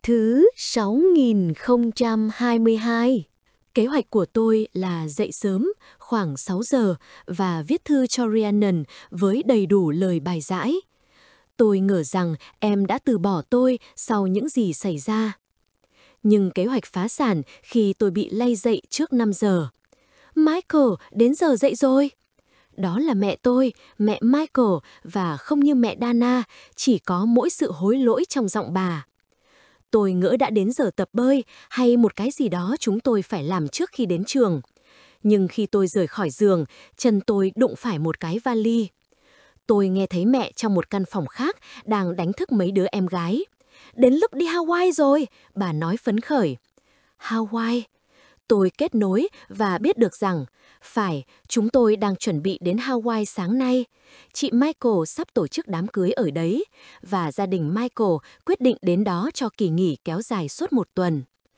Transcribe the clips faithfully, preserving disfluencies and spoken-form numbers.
thứ sáu nghìn không trăm hai mươi hai. Kế hoạch của tôi là dậy sớm, khoảng sáu giờ, và viết thư cho Rhiannon với đầy đủ lời bài giải. Tôi ngờ rằng em đã từ bỏ tôi sau những gì xảy ra. Nhưng kế hoạch phá sản khi tôi bị lay dậy trước năm giờ. Michael, đến giờ dậy rồi. Đó là mẹ tôi, mẹ Michael, và không như mẹ Dana, chỉ có mỗi sự hối lỗi trong giọng bà. Tôi ngỡ đã đến giờ tập bơi hay một cái gì đó chúng tôi phải làm trước khi đến trường. Nhưng khi tôi rời khỏi giường, chân tôi đụng phải một cái vali. Tôi nghe thấy mẹ trong một căn phòng khác đang đánh thức mấy đứa em gái. Đến lúc đi Hawaii rồi, bà nói phấn khởi. Hawaii? Tôi kết nối và biết được rằng, phải, chúng tôi đang chuẩn bị đến Hawaii sáng nay. Chị Michael sắp tổ chức đám cưới ở đấy, và gia đình Michael quyết định đến đó cho kỳ nghỉ kéo dài suốt một tuần.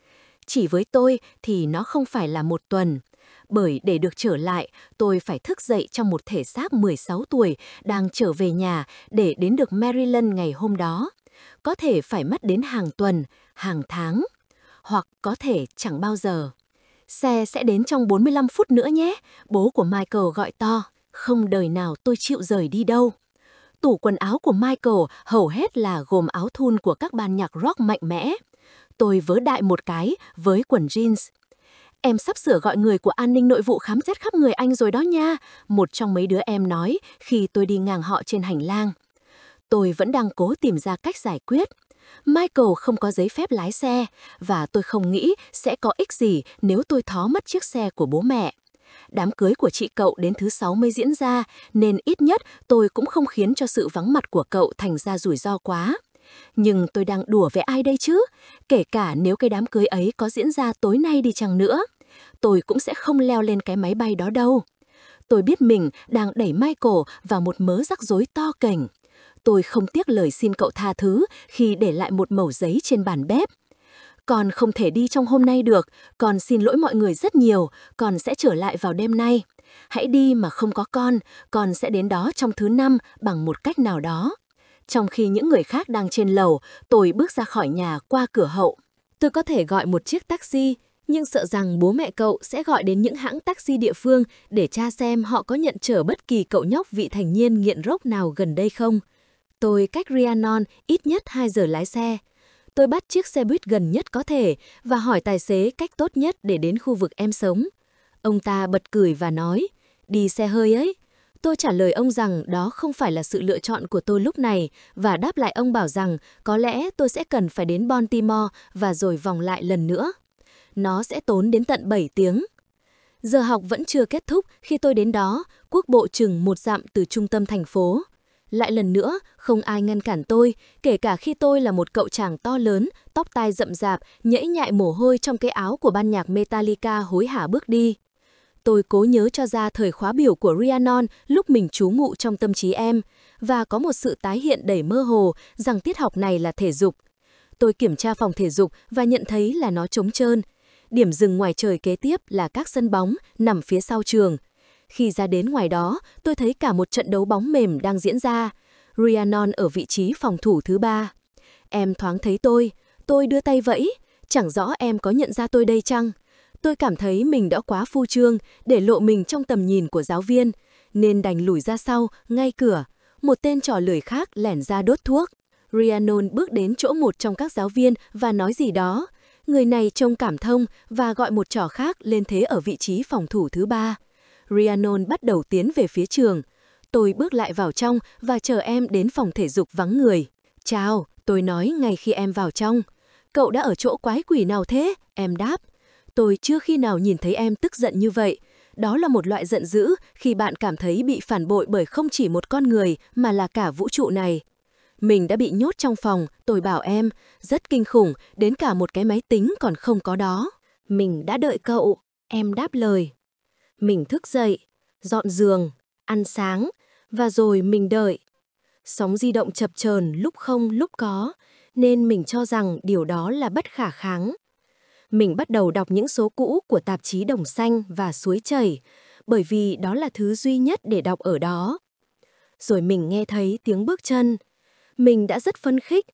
Chỉ với tôi thì nó không phải là một tuần, bởi để được trở lại, tôi phải thức dậy trong một thể xác mười sáu tuổi đang trở về nhà để đến được Maryland ngày hôm đó. Có thể phải mất đến hàng tuần, hàng tháng, hoặc có thể chẳng bao giờ. Xe sẽ đến trong bốn mươi lăm phút nữa nhé, bố của Michael gọi to. Không đời nào tôi chịu rời đi đâu. Tủ quần áo của Michael hầu hết là gồm áo thun của các ban nhạc rock mạnh mẽ. Tôi vớ đại một cái với quần jeans. Em sắp sửa gọi người của an ninh nội vụ khám xét khắp người anh rồi đó nha, một trong mấy đứa em nói khi tôi đi ngang họ trên hành lang. Tôi vẫn đang cố tìm ra cách giải quyết. Michael không có giấy phép lái xe, và tôi không nghĩ sẽ có ích gì nếu tôi thó mất chiếc xe của bố mẹ. Đám cưới của chị cậu đến thứ sáu mới diễn ra, nên ít nhất tôi cũng không khiến cho sự vắng mặt của cậu thành ra rủi ro quá. Nhưng tôi đang đùa với ai đây chứ? Kể cả nếu cái đám cưới ấy có diễn ra tối nay đi chăng nữa, tôi cũng sẽ không leo lên cái máy bay đó đâu. Tôi biết mình đang đẩy Michael vào một mớ rắc rối to kềnh. Tôi không tiếc lời xin cậu tha thứ khi để lại một mẩu giấy trên bàn bếp. Con không thể đi trong hôm nay được, con xin lỗi mọi người rất nhiều, con sẽ trở lại vào đêm nay. Hãy đi mà không có con, con sẽ đến đó trong thứ năm bằng một cách nào đó. Trong khi những người khác đang trên lầu, tôi bước ra khỏi nhà qua cửa hậu. Tôi có thể gọi một chiếc taxi, nhưng sợ rằng bố mẹ cậu sẽ gọi đến những hãng taxi địa phương để tra xem họ có nhận chở bất kỳ cậu nhóc vị thành niên nghiện rock nào gần đây không. Tôi cách Rhiannon ít nhất hai giờ lái xe. Tôi bắt chiếc xe buýt gần nhất có thể và hỏi tài xế cách tốt nhất để đến khu vực em sống. Ông ta bật cười và nói, đi xe hơi ấy. Tôi trả lời ông rằng đó không phải là sự lựa chọn của tôi lúc này và đáp lại ông bảo rằng có lẽ tôi sẽ cần phải đến Baltimore và rồi vòng lại lần nữa. Nó sẽ tốn đến tận bảy tiếng. Giờ học vẫn chưa kết thúc khi tôi đến đó, quốc bộ chừng một dặm từ trung tâm thành phố. Lại lần nữa, không ai ngăn cản tôi, kể cả khi tôi là một cậu chàng to lớn, tóc tai rậm rạp, nhễ nhại mồ hôi trong cái áo của ban nhạc Metallica hối hả bước đi. Tôi cố nhớ cho ra thời khóa biểu của Rhiannon lúc mình trú ngụ trong tâm trí em, và có một sự tái hiện đầy mơ hồ rằng tiết học này là thể dục. Tôi kiểm tra phòng thể dục và nhận thấy là nó trống trơn. Điểm dừng ngoài trời kế tiếp là các sân bóng nằm phía sau trường. Khi ra đến ngoài đó, tôi thấy cả một trận đấu bóng mềm đang diễn ra. Rhiannon ở vị trí phòng thủ thứ ba. Em thoáng thấy tôi, tôi đưa tay vẫy, chẳng rõ em có nhận ra tôi đây chăng? Tôi cảm thấy mình đã quá phô trương để lộ mình trong tầm nhìn của giáo viên, nên đành lùi ra sau, ngay cửa. Một tên trò lười khác lẻn ra đốt thuốc. Rhiannon bước đến chỗ một trong các giáo viên và nói gì đó. Người này trông cảm thông và gọi một trò khác lên thế ở vị trí phòng thủ thứ ba. Rhiannon bắt đầu tiến về phía trường. Tôi bước lại vào trong và chờ em đến phòng thể dục vắng người. Chào, tôi nói ngay khi em vào trong. Cậu đã ở chỗ quái quỷ nào thế? Em đáp. Tôi chưa khi nào nhìn thấy em tức giận như vậy. Đó là một loại giận dữ khi bạn cảm thấy bị phản bội bởi không chỉ một con người mà là cả vũ trụ này. Mình đã bị nhốt trong phòng, tôi bảo em, rất kinh khủng, đến cả một cái máy tính còn không có đó. Mình đã đợi cậu, em đáp lời. Mình thức dậy, dọn giường, ăn sáng, và rồi mình đợi. Sóng di động chập chờn lúc không lúc có, nên mình cho rằng điều đó là bất khả kháng. Mình bắt đầu đọc những số cũ của tạp chí Đồng Xanh và Suối Chảy, bởi vì đó là thứ duy nhất để đọc ở đó. Rồi mình nghe thấy tiếng bước chân. Mình đã rất phấn khích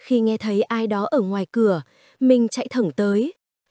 Khi nghe thấy ai đó ở ngoài cửa, mình chạy thẳng tới.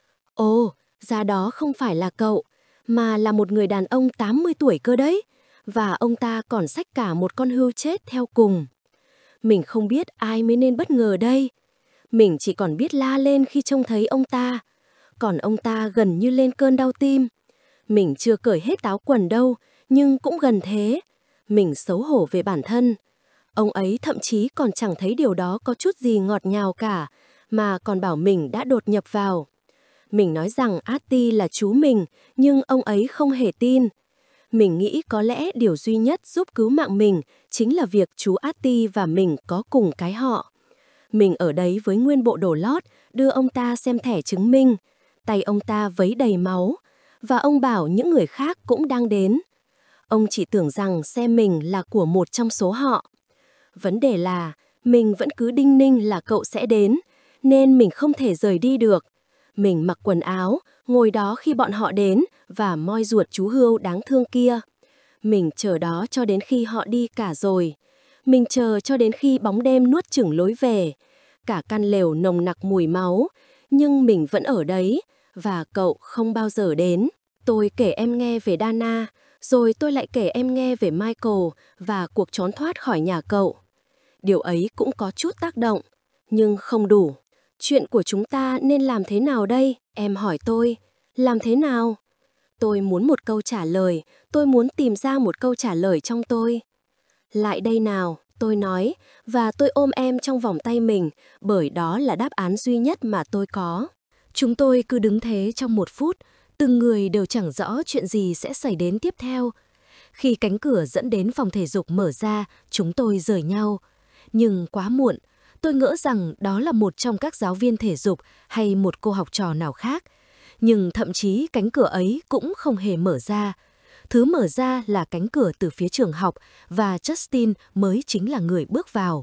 Ồ, ra đó không phải là cậu, mà là một người đàn ông tám mươi tuổi cơ đấy. Và ông ta còn xách cả một con hươu chết theo cùng. Mình không biết ai mới nên bất ngờ đây. Mình chỉ còn biết la lên khi trông thấy ông ta. Còn ông ta gần như lên cơn đau tim. Mình chưa cởi hết áo quần đâu, nhưng cũng gần thế. Mình xấu hổ về bản thân. Ông ấy thậm chí còn chẳng thấy điều đó có chút gì ngọt ngào cả, mà còn bảo mình đã đột nhập vào. Mình nói rằng Artie là chú mình, nhưng ông ấy không hề tin. Mình nghĩ có lẽ điều duy nhất giúp cứu mạng mình chính là việc chú Artie và mình có cùng cái họ. Mình ở đấy với nguyên bộ đồ lót, đưa ông ta xem thẻ chứng minh. Tay ông ta vấy đầy máu, và ông bảo những người khác cũng đang đến. Ông chỉ tưởng rằng xe mình là của một trong số họ. Vấn đề là mình vẫn cứ đinh ninh là cậu sẽ đến, nên mình không thể rời đi được. Mình mặc quần áo, ngồi đó khi bọn họ đến và moi ruột chú hươu đáng thương kia. Mình chờ đó cho đến khi họ đi cả rồi. Mình chờ cho đến khi bóng đêm nuốt chửng lối về. Cả căn lều nồng nặc mùi máu, nhưng mình vẫn ở đấy, và cậu không bao giờ đến. Tôi kể em nghe về Dana, rồi tôi lại kể em nghe về Michael và cuộc trốn thoát khỏi nhà cậu. Điều ấy cũng có chút tác động, nhưng không đủ. Chuyện của chúng ta nên làm thế nào đây? Em hỏi tôi. Làm thế nào? Tôi muốn một câu trả lời, tôi muốn tìm ra một câu trả lời trong tôi. Lại đây nào, tôi nói, và tôi ôm em trong vòng tay mình, bởi đó là đáp án duy nhất mà tôi có. Chúng tôi cứ đứng thế trong một phút, từng người đều chẳng rõ chuyện gì sẽ xảy đến tiếp theo. Khi cánh cửa dẫn đến phòng thể dục mở ra, chúng tôi rời nhau. Nhưng quá muộn, tôi ngỡ rằng đó là một trong các giáo viên thể dục hay một cô học trò nào khác. Nhưng thậm chí cánh cửa ấy cũng không hề mở ra. Thứ mở ra là cánh cửa từ phía trường học và Justin mới chính là người bước vào.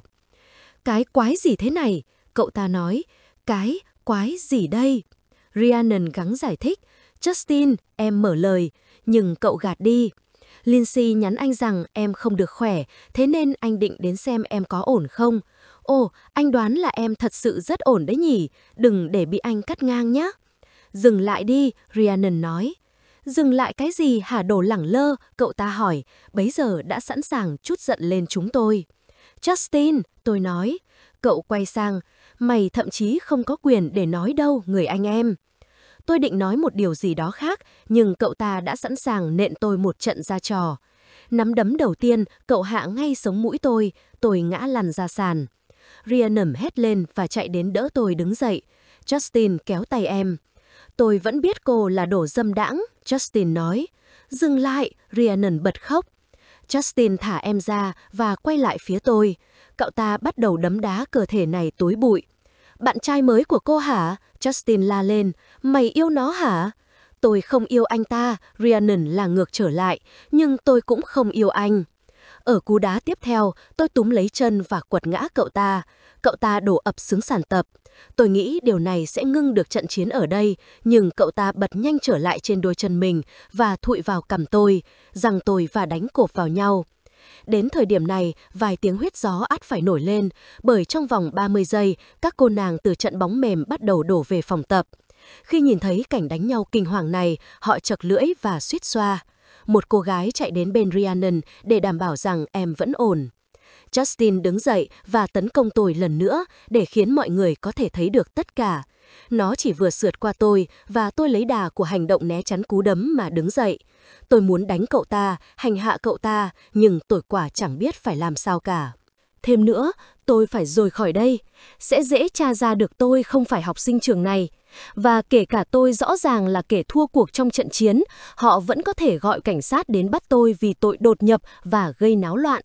Cái quái gì thế này? Cậu ta nói. Cái quái gì đây? Rhiannon gắng giải thích. Justin, em mở lời, nhưng cậu gạt đi. Lindsay nhắn anh rằng em không được khỏe, thế nên anh định đến xem em có ổn không. Ồ, anh đoán là em thật sự rất ổn đấy nhỉ, đừng để bị anh cắt ngang nhé. Dừng lại đi, Rhiannon nói. Dừng lại cái gì hả đồ lẳng lơ, cậu ta hỏi, bấy giờ đã sẵn sàng trút giận lên chúng tôi. Justin, tôi nói. Cậu quay sang, mày thậm chí không có quyền để nói đâu, người anh em. Tôi định nói một điều gì đó khác, nhưng cậu ta đã sẵn sàng nện tôi một trận ra trò. Nắm đấm đầu tiên, cậu hạ ngay sống mũi tôi, tôi ngã lăn ra sàn. Rhiannon hét lên và chạy đến đỡ tôi đứng dậy. Justin kéo tay em. Tôi vẫn biết cô là đồ dâm đãng, Justin nói. Dừng lại, Rhiannon bật khóc. Justin thả em ra và quay lại phía tôi. Cậu ta bắt đầu đấm đá cơ thể này tối bụi. Bạn trai mới của cô hả? Justin la lên. Mày yêu nó hả? Tôi không yêu anh ta, Rhiannon là ngược trở lại, nhưng tôi cũng không yêu anh. Ở cú đá tiếp theo, tôi túm lấy chân và quật ngã cậu ta. Cậu ta đổ ập xuống sàn tập. Tôi nghĩ điều này sẽ ngưng được trận chiến ở đây, nhưng cậu ta bật nhanh trở lại trên đôi chân mình và thụi vào cằm tôi, giằng tôi và đánh cộp vào nhau. Đến thời điểm này, vài tiếng huýt gió ắt phải nổi lên, bởi trong vòng ba mươi giây, các cô nàng từ trận bóng mềm bắt đầu đổ về phòng tập. Khi nhìn thấy cảnh đánh nhau kinh hoàng này, họ chật lưỡi và suýt xoa. Một cô gái chạy đến bên Rhiannon để đảm bảo rằng em vẫn ổn. Justin đứng dậy và tấn công tôi lần nữa để khiến mọi người có thể thấy được tất cả. Nó chỉ vừa sượt qua tôi và tôi lấy đà của hành động né chắn cú đấm mà đứng dậy. Tôi muốn đánh cậu ta, hành hạ cậu ta, nhưng tôi quả chẳng biết phải làm sao cả. Thêm nữa, tôi phải rời khỏi đây. Sẽ dễ tra ra được tôi không phải học sinh trường này. Và kể cả tôi rõ ràng là kẻ thua cuộc trong trận chiến, họ vẫn có thể gọi cảnh sát đến bắt tôi vì tội đột nhập và gây náo loạn.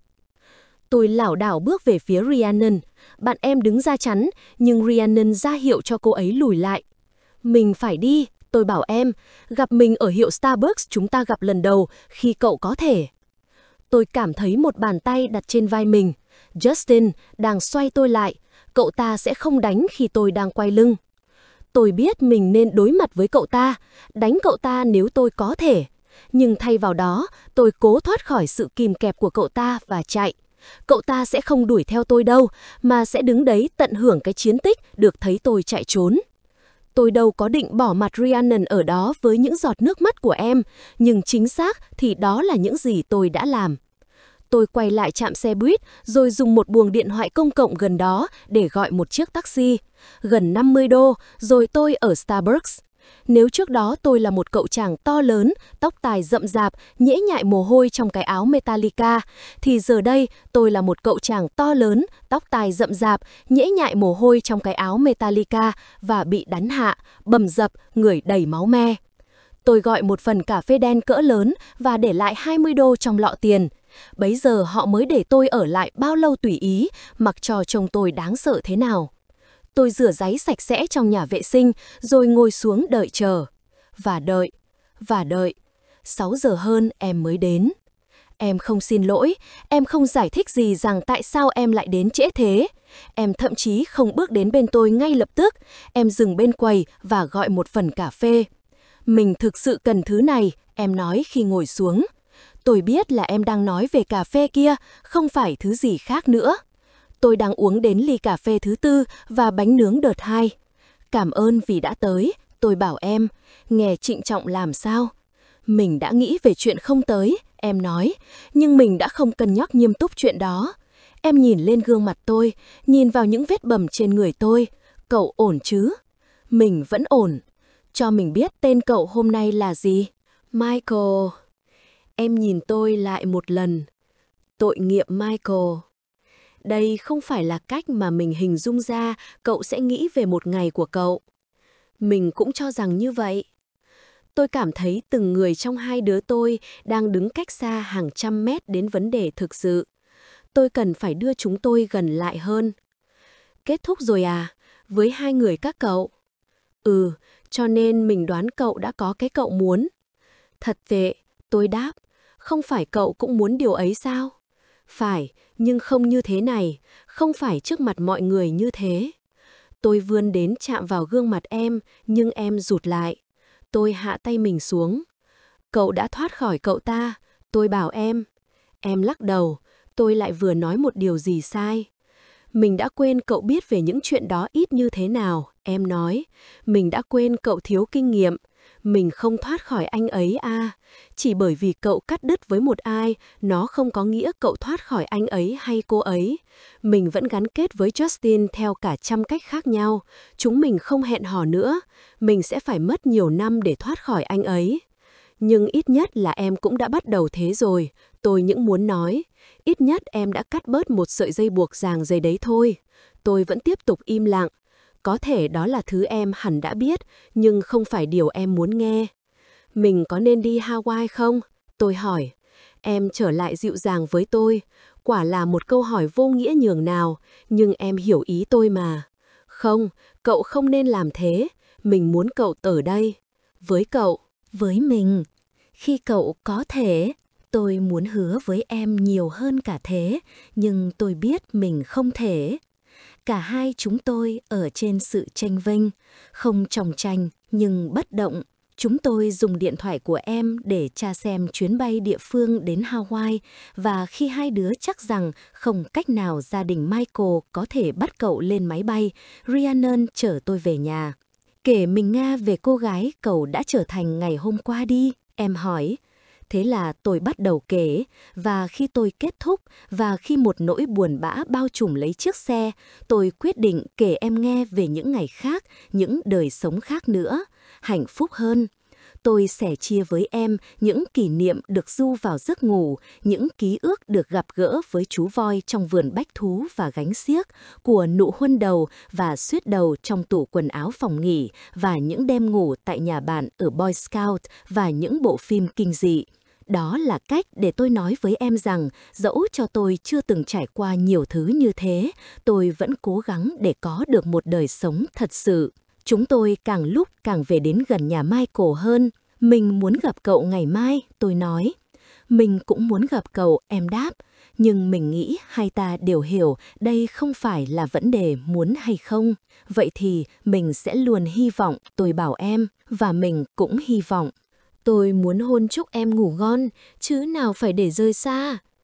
Tôi lảo đảo bước về phía Rhiannon. Bạn em đứng ra chắn, nhưng Rhiannon ra hiệu cho cô ấy lùi lại. Mình phải đi, tôi bảo em. Gặp mình ở hiệu Starbucks chúng ta gặp lần đầu, khi cậu có thể. Tôi cảm thấy một bàn tay đặt trên vai mình. Justin đang xoay tôi lại. Cậu ta sẽ không đánh khi tôi đang quay lưng. Tôi biết mình nên đối mặt với cậu ta, đánh cậu ta nếu tôi có thể. Nhưng thay vào đó, tôi cố thoát khỏi sự kìm kẹp của cậu ta và chạy. Cậu ta sẽ không đuổi theo tôi đâu, mà sẽ đứng đấy tận hưởng cái chiến tích được thấy tôi chạy trốn. Tôi đâu có định bỏ mặt Rhiannon ở đó với những giọt nước mắt của em, nhưng chính xác thì đó là những gì tôi đã làm. Tôi quay lại trạm xe buýt rồi dùng một buồng điện thoại công cộng gần đó để gọi một chiếc taxi. Gần năm mươi đô, rồi tôi ở Starbucks. Nếu trước đó tôi là một cậu chàng to lớn, tóc tai rậm rạp, nhễ nhại mồ hôi trong cái áo Metallica, thì giờ đây tôi là một cậu chàng to lớn, tóc tai rậm rạp, nhễ nhại mồ hôi trong cái áo Metallica và bị đánh hạ, bầm dập, người đầy máu me. Tôi gọi một phần cà phê đen cỡ lớn và để lại hai mươi đô trong lọ tiền. Bấy giờ họ mới để tôi ở lại bao lâu tùy ý, mặc cho trông tôi đáng sợ thế nào. Tôi rửa ráy sạch sẽ trong nhà vệ sinh, rồi ngồi xuống đợi chờ. Và đợi, và đợi. Sáu giờ hơn em mới đến. Em không xin lỗi, em không giải thích gì rằng tại sao em lại đến trễ thế. Em thậm chí không bước đến bên tôi ngay lập tức, em dừng bên quầy và gọi một phần cà phê. Mình thực sự cần thứ này, em nói khi ngồi xuống. Tôi biết là em đang nói về cà phê kia, không phải thứ gì khác nữa. Tôi đang uống đến ly cà phê thứ tư và bánh nướng đợt hai. Cảm ơn vì đã tới, tôi bảo em, nghe trịnh trọng làm sao. Mình đã nghĩ về chuyện không tới, em nói, nhưng mình đã không cân nhắc nghiêm túc chuyện đó. Em nhìn lên gương mặt tôi, nhìn vào những vết bầm trên người tôi. Cậu ổn chứ? Mình vẫn ổn. Cho mình biết tên cậu hôm nay là gì? Michael. Em nhìn tôi lại một lần. Tội nghiệp Michael. Đây không phải là cách mà mình hình dung ra cậu sẽ nghĩ về một ngày của cậu. Mình cũng cho rằng như vậy. Tôi cảm thấy từng người trong hai đứa tôi đang đứng cách xa hàng trăm mét đến vấn đề thực sự. Tôi cần phải đưa chúng tôi gần lại hơn. Kết thúc rồi à? Với hai người các cậu? Ừ, cho nên mình đoán cậu đã có cái cậu muốn. Thật tệ, tôi đáp. Không phải cậu cũng muốn điều ấy sao? Phải, nhưng không như thế này, không phải trước mặt mọi người như thế. Tôi vươn đến chạm vào gương mặt em, nhưng em rụt lại. Tôi hạ tay mình xuống. Cậu đã thoát khỏi cậu ta, tôi bảo em. Em lắc đầu, tôi lại vừa nói một điều gì sai. Mình đã quên cậu biết về những chuyện đó ít như thế nào, em nói. Mình đã quên cậu thiếu kinh nghiệm. Mình không thoát khỏi anh ấy à. Chỉ bởi vì cậu cắt đứt với một ai, nó không có nghĩa cậu thoát khỏi anh ấy hay cô ấy. Mình vẫn gắn kết với Justin theo cả trăm cách khác nhau. Chúng mình không hẹn hò nữa. Mình sẽ phải mất nhiều năm để thoát khỏi anh ấy. Nhưng ít nhất là em cũng đã bắt đầu thế rồi. Tôi những muốn nói. Ít nhất em đã cắt bớt một sợi dây buộc ràng dây đấy thôi. Tôi vẫn tiếp tục im lặng. Có thể đó là thứ em hẳn đã biết, nhưng không phải điều em muốn nghe. Mình có nên đi Hawaii không? Tôi hỏi. Em trở lại dịu dàng với tôi. Quả là một câu hỏi vô nghĩa nhường nào, nhưng em hiểu ý tôi mà. Không, cậu không nên làm thế. Mình muốn cậu ở đây. Với cậu. Với mình. Khi cậu có thể. Tôi muốn hứa với em nhiều hơn cả thế, nhưng tôi biết mình không thể. Cả hai chúng tôi ở trên sự chênh vênh, không chòng chành nhưng bất động. Chúng tôi dùng điện thoại của em để tra xem chuyến bay địa phương đến Hawaii, và khi hai đứa chắc rằng không cách nào gia đình Michael có thể bắt cậu lên máy bay, Rhiannon chở tôi về nhà. Kể mình nghe về cô gái cậu đã trở thành ngày hôm qua đi, em hỏi. Thế là tôi bắt đầu kể, và khi tôi kết thúc, và khi một nỗi buồn bã bao trùm lấy chiếc xe, tôi quyết định kể em nghe về những ngày khác, những đời sống khác nữa, hạnh phúc hơn. Tôi sẻ chia với em những kỷ niệm được du vào giấc ngủ, những ký ức được gặp gỡ với chú voi trong vườn bách thú và gánh xiếc, của nụ huân đầu và xuyết đầu trong tủ quần áo phòng nghỉ, và những đêm ngủ tại nhà bạn ở Boy Scout, và những bộ phim kinh dị. Đó là cách để tôi nói với em rằng, dẫu cho tôi chưa từng trải qua nhiều thứ như thế, tôi vẫn cố gắng để có được một đời sống thật sự. Chúng tôi càng lúc càng về đến gần nhà Michael hơn. Mình muốn gặp cậu ngày mai, tôi nói. Mình cũng muốn gặp cậu, em đáp. Nhưng mình nghĩ hai ta đều hiểu đây không phải là vấn đề muốn hay không. Vậy thì mình sẽ luôn hy vọng, tôi bảo em, và mình cũng hy vọng. Tôi muốn hôn chúc em ngủ ngon, chứ nào phải để rơi xa.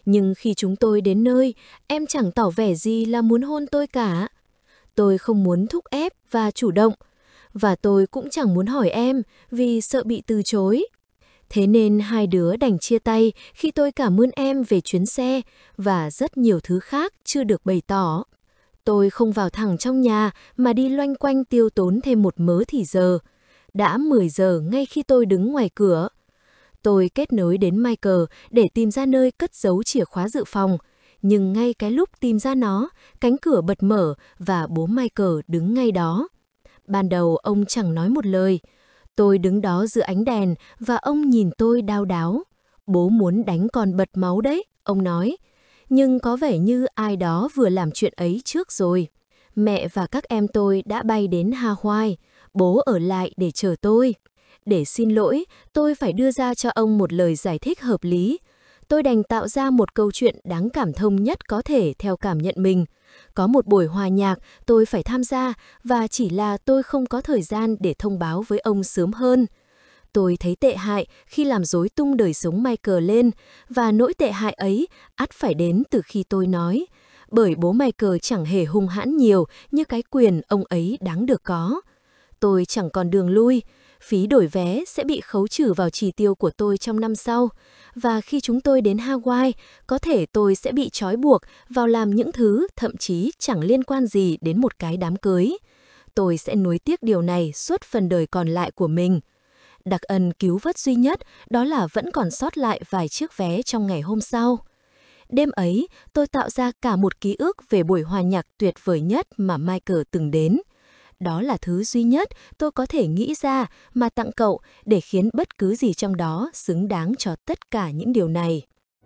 Nhưng khi chúng tôi đến nơi, em chẳng tỏ vẻ gì là muốn hôn tôi cả. Tôi không muốn thúc ép và chủ động, và tôi cũng chẳng muốn hỏi em vì sợ bị từ chối. Thế nên hai đứa đành chia tay khi tôi cảm ơn em về chuyến xe và rất nhiều thứ khác chưa được bày tỏ. Tôi không vào thẳng trong nhà mà đi loanh quanh tiêu tốn thêm một mớ thì giờ. Đã mười giờ ngay khi tôi đứng ngoài cửa. Tôi kết nối đến Michael để tìm ra nơi cất giấu chìa khóa dự phòng. Nhưng ngay cái lúc tìm ra nó, cánh cửa bật mở và bố Michael đứng ngay đó. Ban đầu ông chẳng nói một lời. Tôi đứng đó giữa ánh đèn và ông nhìn tôi đau đáu. Bố muốn đánh con bật máu đấy, ông nói. Nhưng có vẻ như ai đó vừa làm chuyện ấy trước rồi. Mẹ và các em tôi đã bay đến Hawaii. Bố ở lại để chờ tôi. Để xin lỗi, tôi phải đưa ra cho ông một lời giải thích hợp lý. Tôi đành tạo ra một câu chuyện đáng cảm thông nhất có thể theo cảm nhận mình. Có một buổi hòa nhạc tôi phải tham gia và chỉ là tôi không có thời gian để thông báo với ông sớm hơn. Tôi thấy tệ hại khi làm rối tung đời sống Michael lên, và nỗi tệ hại ấy ắt phải đến từ khi tôi nói. Bởi bố Michael chẳng hề hung hãn nhiều như cái quyền ông ấy đáng được có. Tôi chẳng còn đường lui. Phí đổi vé sẽ bị khấu trừ vào chi tiêu của tôi trong năm sau. Và khi chúng tôi đến Hawaii, có thể tôi sẽ bị trói buộc vào làm những thứ thậm chí chẳng liên quan gì đến một cái đám cưới. Tôi sẽ nuối tiếc điều này suốt phần đời còn lại của mình. Đặc ân cứu vớt duy nhất đó là vẫn còn sót lại vài chiếc vé trong ngày hôm sau. Đêm ấy, tôi tạo ra cả một ký ức về buổi hòa nhạc tuyệt vời nhất mà Michael từng đến. Đó là thứ duy nhất tôi có thể nghĩ ra mà tặng cậu để khiến bất cứ gì trong đó xứng đáng cho tất cả những điều này.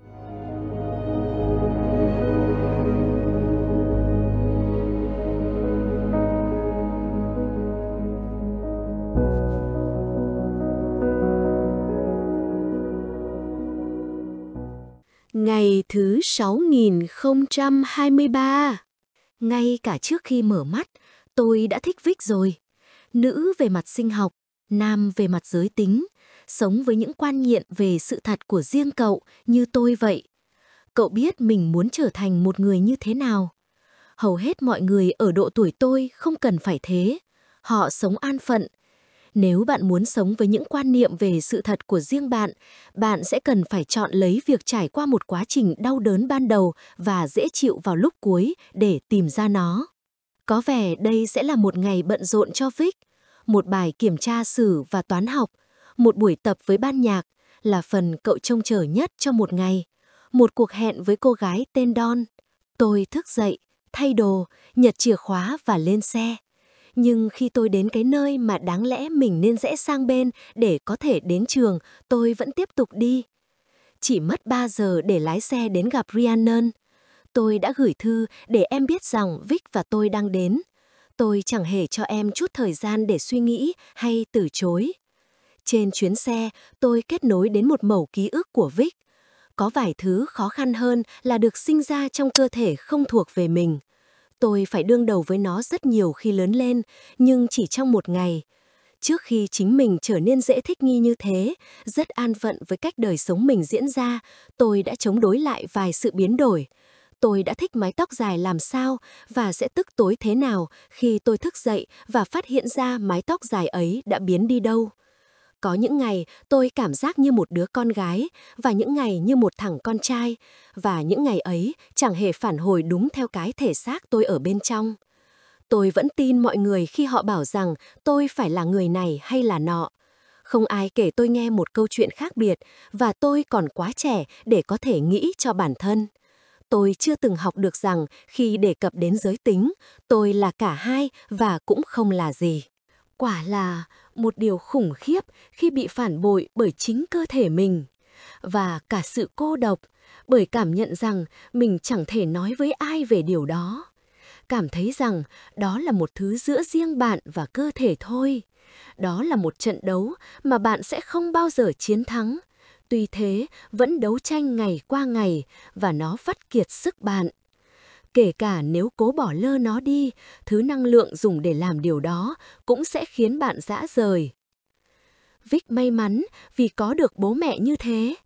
Ngày thứ sáu nghìn không trăm hai mươi ba. Ngay cả trước khi mở mắt, tôi đã thích Vic rồi. Nữ về mặt sinh học, nam về mặt giới tính, sống với những quan niệm về sự thật của riêng cậu như tôi vậy. Cậu biết mình muốn trở thành một người như thế nào. Hầu hết mọi người ở độ tuổi tôi không cần phải thế. Họ sống an phận. Nếu bạn muốn sống với những quan niệm về sự thật của riêng bạn, bạn sẽ cần phải chọn lấy việc trải qua một quá trình đau đớn ban đầu và dễ chịu vào lúc cuối để tìm ra nó. Có vẻ đây sẽ là một ngày bận rộn cho Vic, một bài kiểm tra sử và toán học, một buổi tập với ban nhạc là phần cậu trông chờ nhất trong một ngày, một cuộc hẹn với cô gái tên Dawn. Tôi thức dậy, thay đồ, nhặt chìa khóa và lên xe. Nhưng khi tôi đến cái nơi mà đáng lẽ mình nên rẽ sang bên để có thể đến trường, tôi vẫn tiếp tục đi. Chỉ mất ba giờ để lái xe đến gặp Rhiannon. Tôi đã gửi thư để em biết rằng Vic và tôi đang đến. Tôi chẳng hề cho em chút thời gian để suy nghĩ hay từ chối. Trên chuyến xe, tôi kết nối đến một mẩu ký ức của Vic. Có vài thứ khó khăn hơn là được sinh ra trong cơ thể không thuộc về mình. Tôi phải đương đầu với nó rất nhiều khi lớn lên, nhưng chỉ trong một ngày. Trước khi chính mình trở nên dễ thích nghi như thế, rất an phận với cách đời sống mình diễn ra, tôi đã chống đối lại vài sự biến đổi. Tôi đã thích mái tóc dài làm sao và sẽ tức tối thế nào khi tôi thức dậy và phát hiện ra mái tóc dài ấy đã biến đi đâu. Có những ngày tôi cảm giác như một đứa con gái và những ngày như một thằng con trai, và những ngày ấy chẳng hề phản hồi đúng theo cái thể xác tôi ở bên trong. Tôi vẫn tin mọi người khi họ bảo rằng tôi phải là người này hay là nọ. Không ai kể tôi nghe một câu chuyện khác biệt, và tôi còn quá trẻ để có thể nghĩ cho bản thân. Tôi chưa từng học được rằng khi đề cập đến giới tính, tôi là cả hai và cũng không là gì. Quả là một điều khủng khiếp khi bị phản bội bởi chính cơ thể mình. Và cả sự cô độc, bởi cảm nhận rằng mình chẳng thể nói với ai về điều đó. Cảm thấy rằng đó là một thứ giữa riêng bạn và cơ thể thôi. Đó là một trận đấu mà bạn sẽ không bao giờ chiến thắng. Tuy thế, vẫn đấu tranh ngày qua ngày và nó vắt kiệt sức bạn. Kể cả nếu cố bỏ lơ nó đi, thứ năng lượng dùng để làm điều đó cũng sẽ khiến bạn rã rời. Vic may mắn vì có được bố mẹ như thế.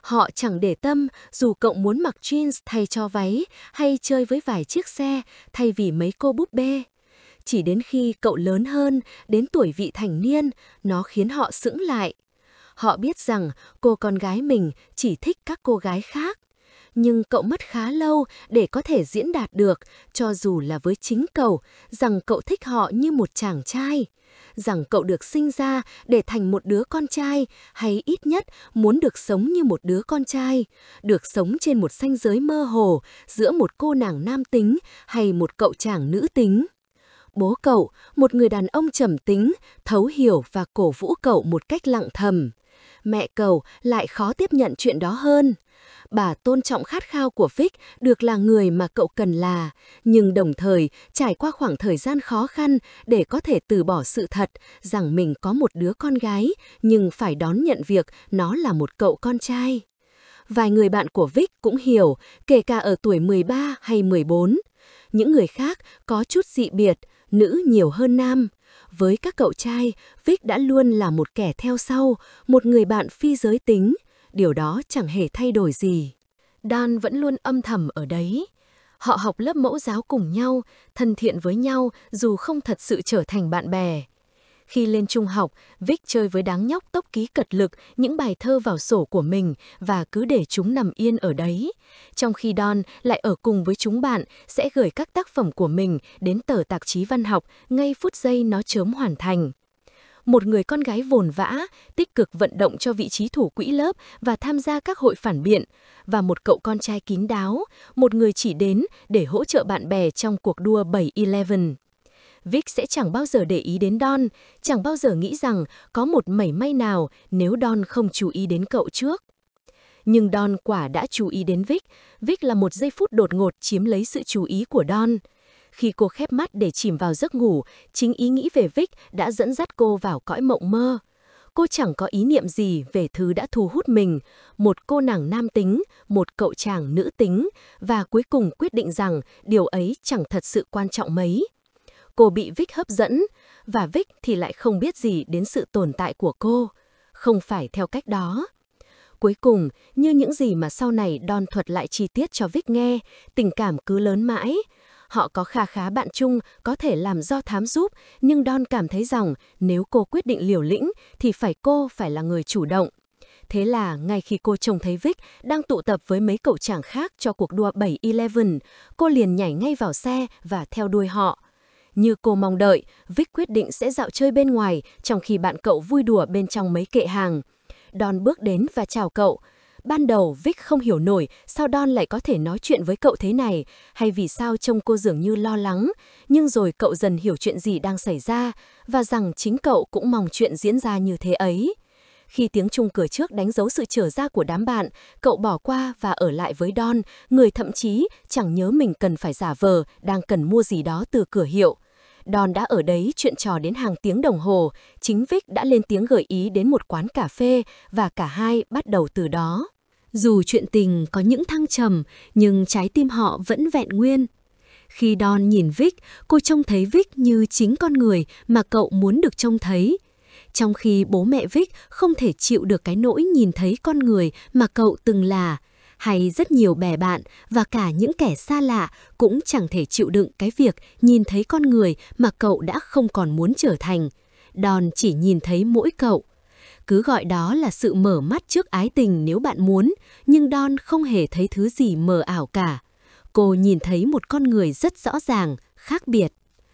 Họ chẳng để tâm dù cậu muốn mặc jeans thay cho váy hay chơi với vài chiếc xe thay vì mấy cô búp bê. Chỉ đến khi cậu lớn hơn, đến tuổi vị thành niên, nó khiến họ sững lại. Họ biết rằng cô con gái mình chỉ thích các cô gái khác. Nhưng cậu mất khá lâu để có thể diễn đạt được, cho dù là với chính cậu, rằng cậu thích họ như một chàng trai. Rằng cậu được sinh ra để thành một đứa con trai, hay ít nhất muốn được sống như một đứa con trai, được sống trên một ranh giới mơ hồ giữa một cô nàng nam tính hay một cậu chàng nữ tính. Bố cậu, một người đàn ông trầm tính, thấu hiểu và cổ vũ cậu một cách lặng thầm. Mẹ cậu lại khó tiếp nhận chuyện đó hơn. Bà tôn trọng khát khao của Vic được là người mà cậu cần là, nhưng đồng thời trải qua khoảng thời gian khó khăn để có thể từ bỏ sự thật rằng mình có một đứa con gái, nhưng phải đón nhận việc nó là một cậu con trai. Vài người bạn của Vic cũng hiểu, kể cả ở tuổi mười ba hay mười bốn. Những người khác có chút dị biệt, nữ nhiều hơn nam. Với các cậu trai, Vic đã luôn là một kẻ theo sau, một người bạn phi giới tính. Điều đó chẳng hề thay đổi gì. Dan vẫn luôn âm thầm ở đấy. Họ học lớp mẫu giáo cùng nhau, thân thiện với nhau dù không thật sự trở thành bạn bè. Khi lên trung học, Vic chơi với đám nhóc tốc ký cật lực những bài thơ vào sổ của mình và cứ để chúng nằm yên ở đấy. Trong khi Don lại ở cùng với chúng bạn, sẽ gửi các tác phẩm của mình đến tờ tạp chí văn học ngay phút giây nó chớm hoàn thành. Một người con gái vồn vã, tích cực vận động cho vị trí thủ quỹ lớp và tham gia các hội phản biện, và một cậu con trai kín đáo, một người chỉ đến để hỗ trợ bạn bè trong cuộc đua bảy eleven. Vic sẽ chẳng bao giờ để ý đến Don, chẳng bao giờ nghĩ rằng có một mảy may nào nếu Don không chú ý đến cậu trước. Nhưng Don quả đã chú ý đến Vic, Vic là một giây phút đột ngột chiếm lấy sự chú ý của Don. Khi cô khép mắt để chìm vào giấc ngủ, chính ý nghĩ về Vic đã dẫn dắt cô vào cõi mộng mơ. Cô chẳng có ý niệm gì về thứ đã thu hút mình, một cô nàng nam tính, một cậu chàng nữ tính, và cuối cùng quyết định rằng điều ấy chẳng thật sự quan trọng mấy. Cô bị Vic hấp dẫn, và Vic thì lại không biết gì đến sự tồn tại của cô. Không phải theo cách đó. Cuối cùng, như những gì mà sau này Don thuật lại chi tiết cho Vic nghe, tình cảm cứ lớn mãi. Họ có kha khá bạn chung có thể làm do thám giúp, nhưng Don cảm thấy rằng nếu cô quyết định liều lĩnh thì phải cô phải là người chủ động. Thế là ngay khi cô trông thấy Vic đang tụ tập với mấy cậu chàng khác cho cuộc đua bảy eleven, cô liền nhảy ngay vào xe và theo đuôi họ. Như cô mong đợi, Vic quyết định sẽ dạo chơi bên ngoài trong khi bạn cậu vui đùa bên trong mấy kệ hàng. Don bước đến và chào cậu. Ban đầu Vic không hiểu nổi sao Don lại có thể nói chuyện với cậu thế này, hay vì sao trông cô dường như lo lắng, nhưng rồi cậu dần hiểu chuyện gì đang xảy ra, và rằng chính cậu cũng mong chuyện diễn ra như thế ấy. Khi tiếng chuông cửa trước đánh dấu sự trở ra của đám bạn, cậu bỏ qua và ở lại với Don, người thậm chí chẳng nhớ mình cần phải giả vờ đang cần mua gì đó từ cửa hiệu. Don đã ở đấy chuyện trò đến hàng tiếng đồng hồ, chính Vic đã lên tiếng gợi ý đến một quán cà phê và cả hai bắt đầu từ đó. Dù chuyện tình có những thăng trầm, nhưng trái tim họ vẫn vẹn nguyên. Khi Don nhìn Vic, cô trông thấy Vic như chính con người mà cậu muốn được trông thấy. Trong khi bố mẹ Vic không thể chịu được cái nỗi nhìn thấy con người mà cậu từng là, hay rất nhiều bè bạn và cả những kẻ xa lạ cũng chẳng thể chịu đựng cái việc nhìn thấy con người mà cậu đã không còn muốn trở thành. Don chỉ nhìn thấy mỗi cậu. Cứ gọi đó là sự mở mắt trước ái tình nếu bạn muốn, nhưng Don không hề thấy thứ gì mờ ảo cả. Cô nhìn thấy một con người rất rõ ràng, khác biệt.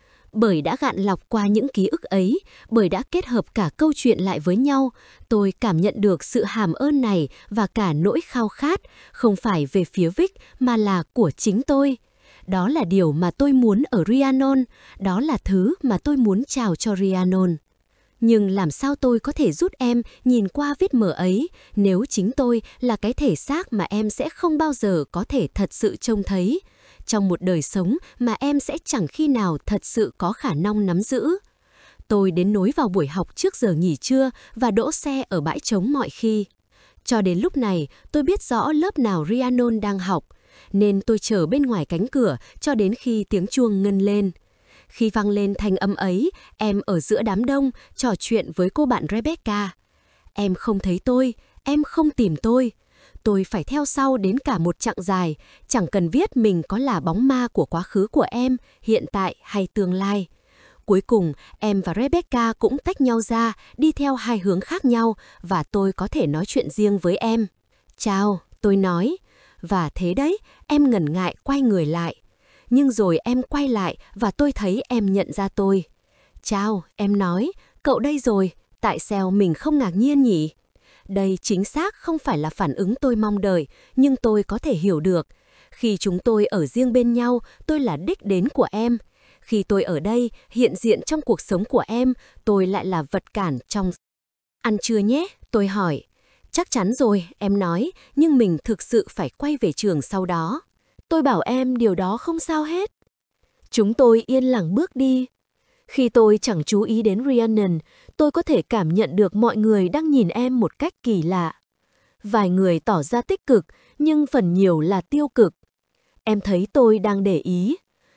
Bởi đã gạn lọc qua những ký ức ấy, bởi đã kết hợp cả câu chuyện lại với nhau, tôi cảm nhận được sự hàm ơn này và cả nỗi khao khát, không phải về phía Vic mà là của chính tôi. Đó là điều mà tôi muốn ở Rhiannon, đó là thứ mà tôi muốn chào cho Rhiannon. Nhưng làm sao tôi có thể giúp em nhìn qua vết mờ ấy nếu chính tôi là cái thể xác mà em sẽ không bao giờ có thể thật sự trông thấy, trong một đời sống mà em sẽ chẳng khi nào thật sự có khả năng nắm giữ. Tôi đến nối vào buổi học trước giờ nghỉ trưa và đỗ xe ở bãi trống mọi khi. Cho đến lúc này, tôi biết rõ lớp nào Rhiannon đang học, nên tôi chờ bên ngoài cánh cửa cho đến khi tiếng chuông ngân lên. Khi vang lên thanh âm ấy, em ở giữa đám đông trò chuyện với cô bạn Rebecca. Em không thấy tôi, em không tìm tôi. Tôi phải theo sau đến cả một chặng dài, chẳng cần biết mình có là bóng ma của quá khứ của em, hiện tại hay tương lai. Cuối cùng, em và Rebecca cũng tách nhau ra, đi theo hai hướng khác nhau, và tôi có thể nói chuyện riêng với em. Chào, tôi nói. Và thế đấy, em ngần ngại quay người lại. Nhưng rồi em quay lại và tôi thấy em nhận ra tôi. Chào, em nói, cậu đây rồi, tại sao mình không ngạc nhiên nhỉ? Đây chính xác không phải là phản ứng tôi mong đợi, nhưng tôi có thể hiểu được. Khi chúng tôi ở riêng bên nhau, tôi là đích đến của em. Khi tôi ở đây, hiện diện trong cuộc sống của em, tôi lại là vật cản trong... Ăn trưa nhé, tôi hỏi. Chắc chắn rồi, em nói, nhưng mình thực sự phải quay về trường sau đó. Tôi bảo em điều đó không sao hết. Chúng tôi yên lặng bước đi. Khi tôi chẳng chú ý đến Rhiannon, tôi có thể cảm nhận được mọi người đang nhìn em một cách kỳ lạ. Vài người tỏ ra tích cực, nhưng phần nhiều là tiêu cực. Em thấy tôi đang để ý.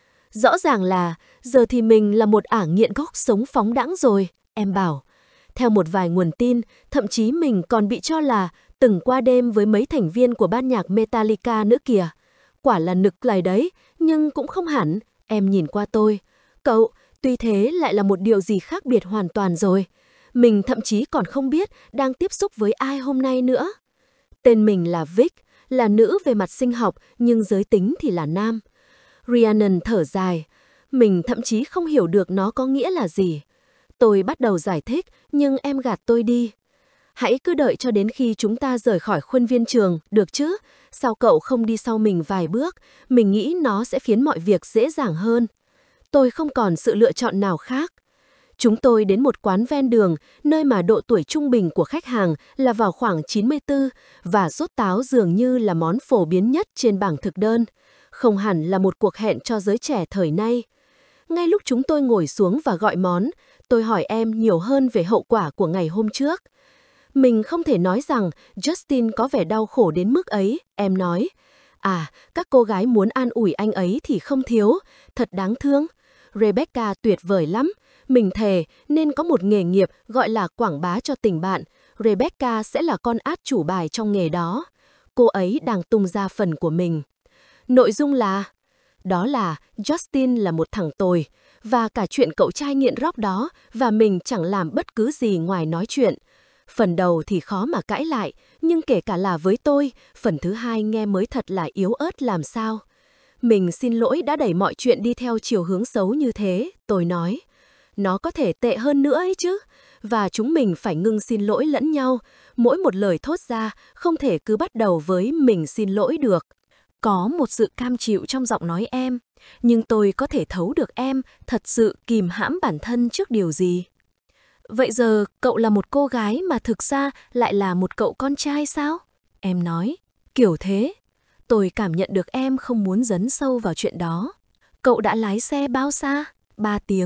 Rõ ràng là, giờ thì mình là một ả nghiện gốc sống phóng đãng rồi, em bảo. Theo một vài nguồn tin, thậm chí mình còn bị cho là từng qua đêm với mấy thành viên của ban nhạc Metallica nữa kìa. Quả là nực lời đấy, nhưng cũng không hẳn, em nhìn qua tôi. Cậu, tuy thế lại là một điều gì khác biệt hoàn toàn rồi. Mình thậm chí còn không biết đang tiếp xúc với ai hôm nay nữa. Tên mình là Vic, là nữ về mặt sinh học nhưng giới tính thì là nam. Rhiannon thở dài. Mình thậm chí không hiểu được nó có nghĩa là gì. Tôi bắt đầu giải thích nhưng em gạt tôi đi. Hãy cứ đợi cho đến khi chúng ta rời khỏi khuôn viên trường, được chứ? Sao cậu không đi sau mình vài bước? Mình nghĩ nó sẽ khiến mọi việc dễ dàng hơn. Tôi không còn sự lựa chọn nào khác. Chúng tôi đến một quán ven đường, nơi mà độ tuổi trung bình của khách hàng là vào khoảng chín mươi tư, và sốt táo dường như là món phổ biến nhất trên bảng thực đơn. Không hẳn là một cuộc hẹn cho giới trẻ thời nay. Ngay lúc chúng tôi ngồi xuống và gọi món, tôi hỏi em nhiều hơn về hậu quả của ngày hôm trước. Mình không thể nói rằng Justin có vẻ đau khổ đến mức ấy, em nói. À, các cô gái muốn an ủi anh ấy thì không thiếu, thật đáng thương. Rebecca tuyệt vời lắm. Mình thề nên có một nghề nghiệp gọi là quảng bá cho tình bạn. Rebecca sẽ là con át chủ bài trong nghề đó. Cô ấy đang tung ra phần của mình. Nội dung là... Đó là Justin là một thằng tồi, và cả chuyện cậu trai nghiện rock đó và mình chẳng làm bất cứ gì ngoài nói chuyện. Phần đầu thì khó mà cãi lại, nhưng kể cả là với tôi, phần thứ hai nghe mới thật là yếu ớt làm sao. Mình xin lỗi đã đẩy mọi chuyện đi theo chiều hướng xấu như thế, tôi nói. Nó có thể tệ hơn nữa ấy chứ, và chúng mình phải ngưng xin lỗi lẫn nhau. Mỗi một lời thốt ra không thể cứ bắt đầu với mình xin lỗi được. Có một sự cam chịu trong giọng nói em, nhưng tôi có thể thấu được em thật sự kìm hãm bản thân trước điều gì. Vậy giờ cậu là một cô gái mà thực ra lại là một cậu con trai sao? Em nói, kiểu thế. Tôi cảm nhận được em không muốn dấn sâu vào chuyện đó. Cậu đã lái xe bao xa? Ba tiếng.